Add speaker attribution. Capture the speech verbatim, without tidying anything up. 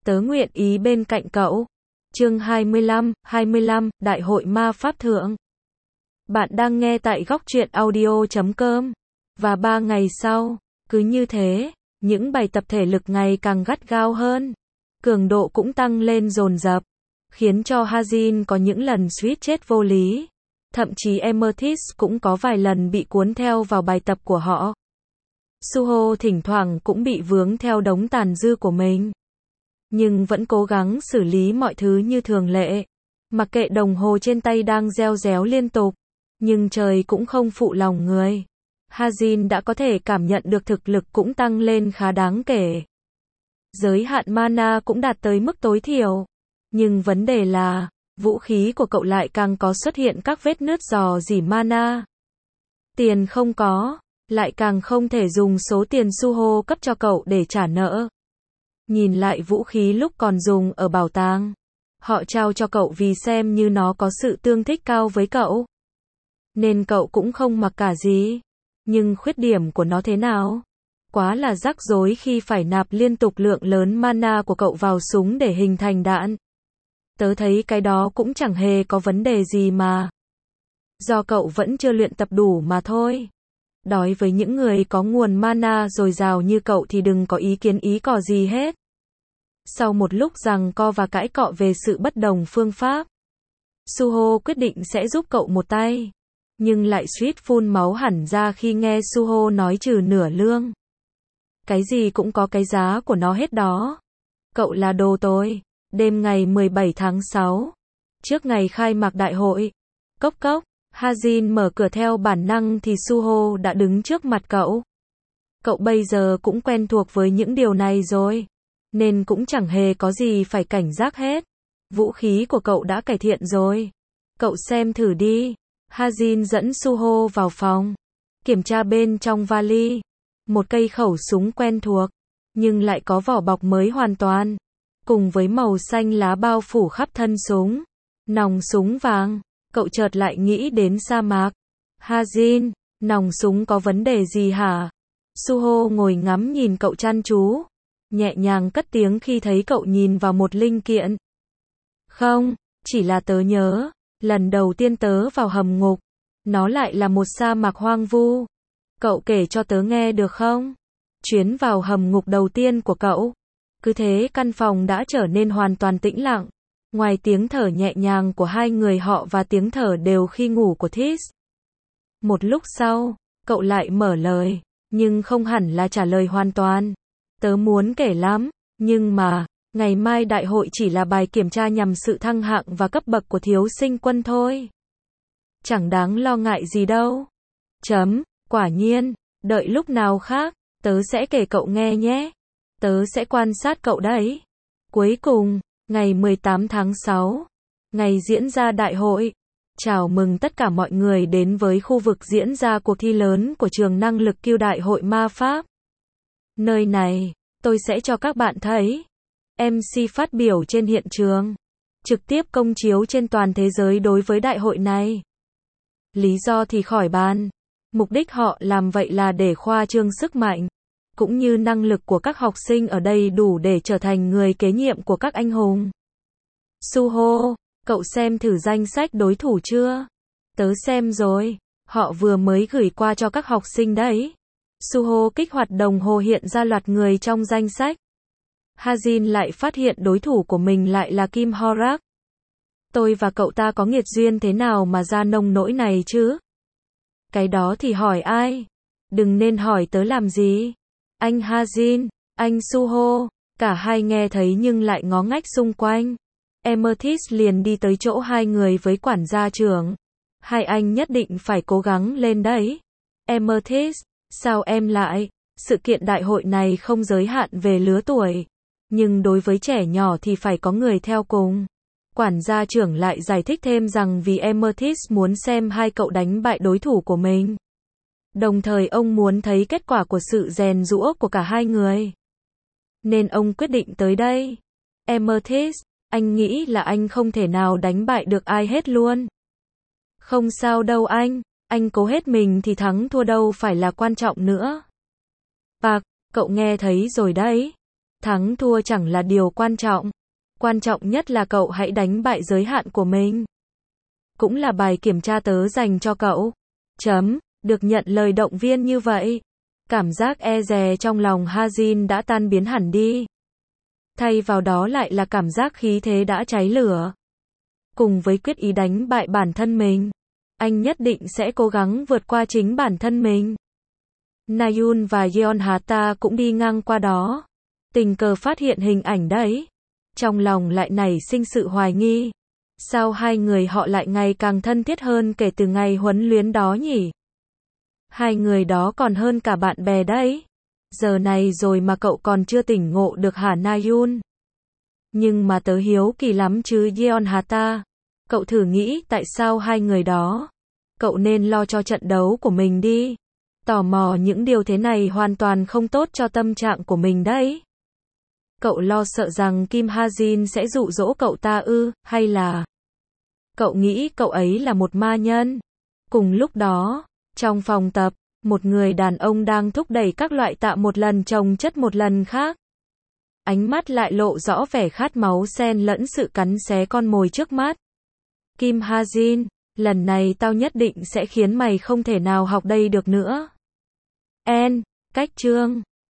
Speaker 1: Tớ nguyện ý bên cạnh cậu. Chương hai mươi lăm, hai mươi lăm, Đại hội ma pháp thượng. Bạn đang nghe tại góc truyện audio chấm com. Và ba ngày sau, cứ như thế, những bài tập thể lực ngày càng gắt gao hơn. Cường độ cũng tăng lên dồn dập, khiến cho Hazin có những lần suýt chết vô lý. Thậm chí Amethyst cũng có vài lần bị cuốn theo vào bài tập của họ. Suho thỉnh thoảng cũng bị vướng theo đống tàn dư của mình, nhưng vẫn cố gắng xử lý mọi thứ như thường lệ. Mặc kệ đồng hồ trên tay đang reo réo liên tục, nhưng trời cũng không phụ lòng người. Hazin đã có thể cảm nhận được thực lực cũng tăng lên khá đáng kể. Giới hạn mana cũng đạt tới mức tối thiểu. Nhưng vấn đề là, vũ khí của cậu lại càng có xuất hiện các vết nứt rò rỉ mana. Tiền không có, lại càng không thể dùng số tiền Suho cấp cho cậu để trả nợ. Nhìn lại vũ khí lúc còn dùng ở bảo tàng, họ trao cho cậu vì xem như nó có sự tương thích cao với cậu, nên cậu cũng không mặc cả gì. Nhưng khuyết điểm của nó thế nào? Quá là rắc rối khi phải nạp liên tục lượng lớn mana của cậu vào súng để hình thành đạn. Tớ thấy cái đó cũng chẳng hề có vấn đề gì mà. Do cậu vẫn chưa luyện tập đủ mà thôi. Đối với những người có nguồn mana dồi dào như cậu thì đừng có ý kiến ý cò gì hết. Sau một lúc giằng co và cãi cọ về sự bất đồng phương pháp, Suho quyết định sẽ giúp cậu một tay. Nhưng lại suýt phun máu hẳn ra khi nghe Suho nói trừ nửa lương. Cái gì cũng có cái giá của nó hết đó. Cậu là đồ tôi. Đêm ngày mười bảy tháng sáu, trước ngày khai mạc đại hội, cốc cốc, Hazin mở cửa theo bản năng thì Suho đã đứng trước mặt cậu. Cậu bây giờ cũng quen thuộc với những điều này rồi, nên cũng chẳng hề có gì phải cảnh giác hết. Vũ khí của cậu đã cải thiện rồi. Cậu xem thử đi. Hazin dẫn Suho vào phòng, kiểm tra bên trong vali. Một cây khẩu súng quen thuộc, nhưng lại có vỏ bọc mới hoàn toàn, cùng với màu xanh lá bao phủ khắp thân súng. Nòng súng vàng. Cậu chợt lại nghĩ đến sa mạc. Hazin, nòng súng có vấn đề gì hả? Suho ngồi ngắm nhìn cậu chăm chú, nhẹ nhàng cất tiếng khi thấy cậu nhìn vào một linh kiện. Không, chỉ là tớ nhớ, lần đầu tiên tớ vào hầm ngục, nó lại là một sa mạc hoang vu. Cậu kể cho tớ nghe được không? Chuyến vào hầm ngục đầu tiên của cậu. Cứ thế căn phòng đã trở nên hoàn toàn tĩnh lặng. Ngoài tiếng thở nhẹ nhàng của hai người họ và tiếng thở đều khi ngủ của This. Một lúc sau, cậu lại mở lời, nhưng không hẳn là trả lời hoàn toàn. Tớ muốn kể lắm, nhưng mà, ngày mai đại hội chỉ là bài kiểm tra nhằm sự thăng hạng và cấp bậc của thiếu sinh quân thôi. Chẳng đáng lo ngại gì đâu. Chấm, quả nhiên, đợi lúc nào khác, tớ sẽ kể cậu nghe nhé. Tớ sẽ quan sát cậu đấy. Cuối cùng, ngày mười tám tháng sáu, ngày diễn ra đại hội. Chào mừng tất cả mọi người đến với khu vực diễn ra cuộc thi lớn của trường năng lực Q Đại hội ma pháp. Nơi này, tôi sẽ cho các bạn thấy em xê phát biểu trên hiện trường, trực tiếp công chiếu trên toàn thế giới đối với đại hội này. Lý do thì khỏi bàn. Mục đích họ làm vậy là để khoa trương sức mạnh, cũng như năng lực của các học sinh ở đây đủ để trở thành người kế nhiệm của các anh hùng. Suho, cậu xem thử danh sách đối thủ chưa? Tớ xem rồi, họ vừa mới gửi qua cho các học sinh đấy. Suho kích hoạt đồng hồ hiện ra loạt người trong danh sách. Hazin lại phát hiện đối thủ của mình lại là Kim Horak. Tôi và cậu ta có nghiệt duyên thế nào mà ra nông nỗi này chứ? Cái đó thì hỏi ai? Đừng nên hỏi tớ làm gì. Anh Hazin, anh Suho, cả hai nghe thấy nhưng lại ngó ngách xung quanh. Amethyst liền đi tới chỗ hai người với quản gia trưởng. Hai anh nhất định phải cố gắng lên đấy. Amethyst, sao em lại? Sự kiện đại hội này không giới hạn về lứa tuổi, nhưng đối với trẻ nhỏ thì phải có người theo cùng. Quản gia trưởng lại giải thích thêm rằng vì Amethyst muốn xem hai cậu đánh bại đối thủ của mình. Đồng thời ông muốn thấy kết quả của sự rèn giũa của cả hai người. Nên ông quyết định tới đây. Amethyst, anh nghĩ là anh không thể nào đánh bại được ai hết luôn. Không sao đâu anh, anh cố hết mình thì thắng thua đâu phải là quan trọng nữa. Park, cậu nghe thấy rồi đấy. Thắng thua chẳng là điều quan trọng. Quan trọng nhất là cậu hãy đánh bại giới hạn của mình. Cũng là bài kiểm tra tớ dành cho cậu. Chấm. Được nhận lời động viên như vậy. Cảm giác e dè trong lòng Ha-jin đã tan biến hẳn đi. Thay vào đó lại là cảm giác khí thế đã cháy lửa. Cùng với quyết ý đánh bại bản thân mình, anh nhất định sẽ cố gắng vượt qua chính bản thân mình. Na-yoon và Yeon-hata cũng đi ngang qua đó. Tình cờ phát hiện hình ảnh đấy. Trong lòng lại nảy sinh sự hoài nghi. Sao hai người họ lại ngày càng thân thiết hơn kể từ ngày huấn luyện đó nhỉ? Hai người đó còn hơn cả bạn bè đấy. Giờ này rồi mà cậu còn chưa tỉnh ngộ được hả Na-yoon? Nhưng mà tớ hiếu kỳ lắm chứ Yeon-hata. Cậu thử nghĩ tại sao hai người đó. Cậu nên lo cho trận đấu của mình đi. Tò mò những điều thế này hoàn toàn không tốt cho tâm trạng của mình đấy. Cậu lo sợ rằng Kim Ha-jin sẽ dụ dỗ cậu ta ư, hay là cậu nghĩ cậu ấy là một ma nhân? Cùng lúc đó, trong phòng tập, một người đàn ông đang thúc đẩy các loại tạ một lần chồng chất một lần khác. Ánh mắt lại lộ rõ vẻ khát máu xen lẫn sự cắn xé con mồi trước mắt. Kim Ha-jin, lần này tao nhất định sẽ khiến mày không thể nào học đây được nữa. En, cách chương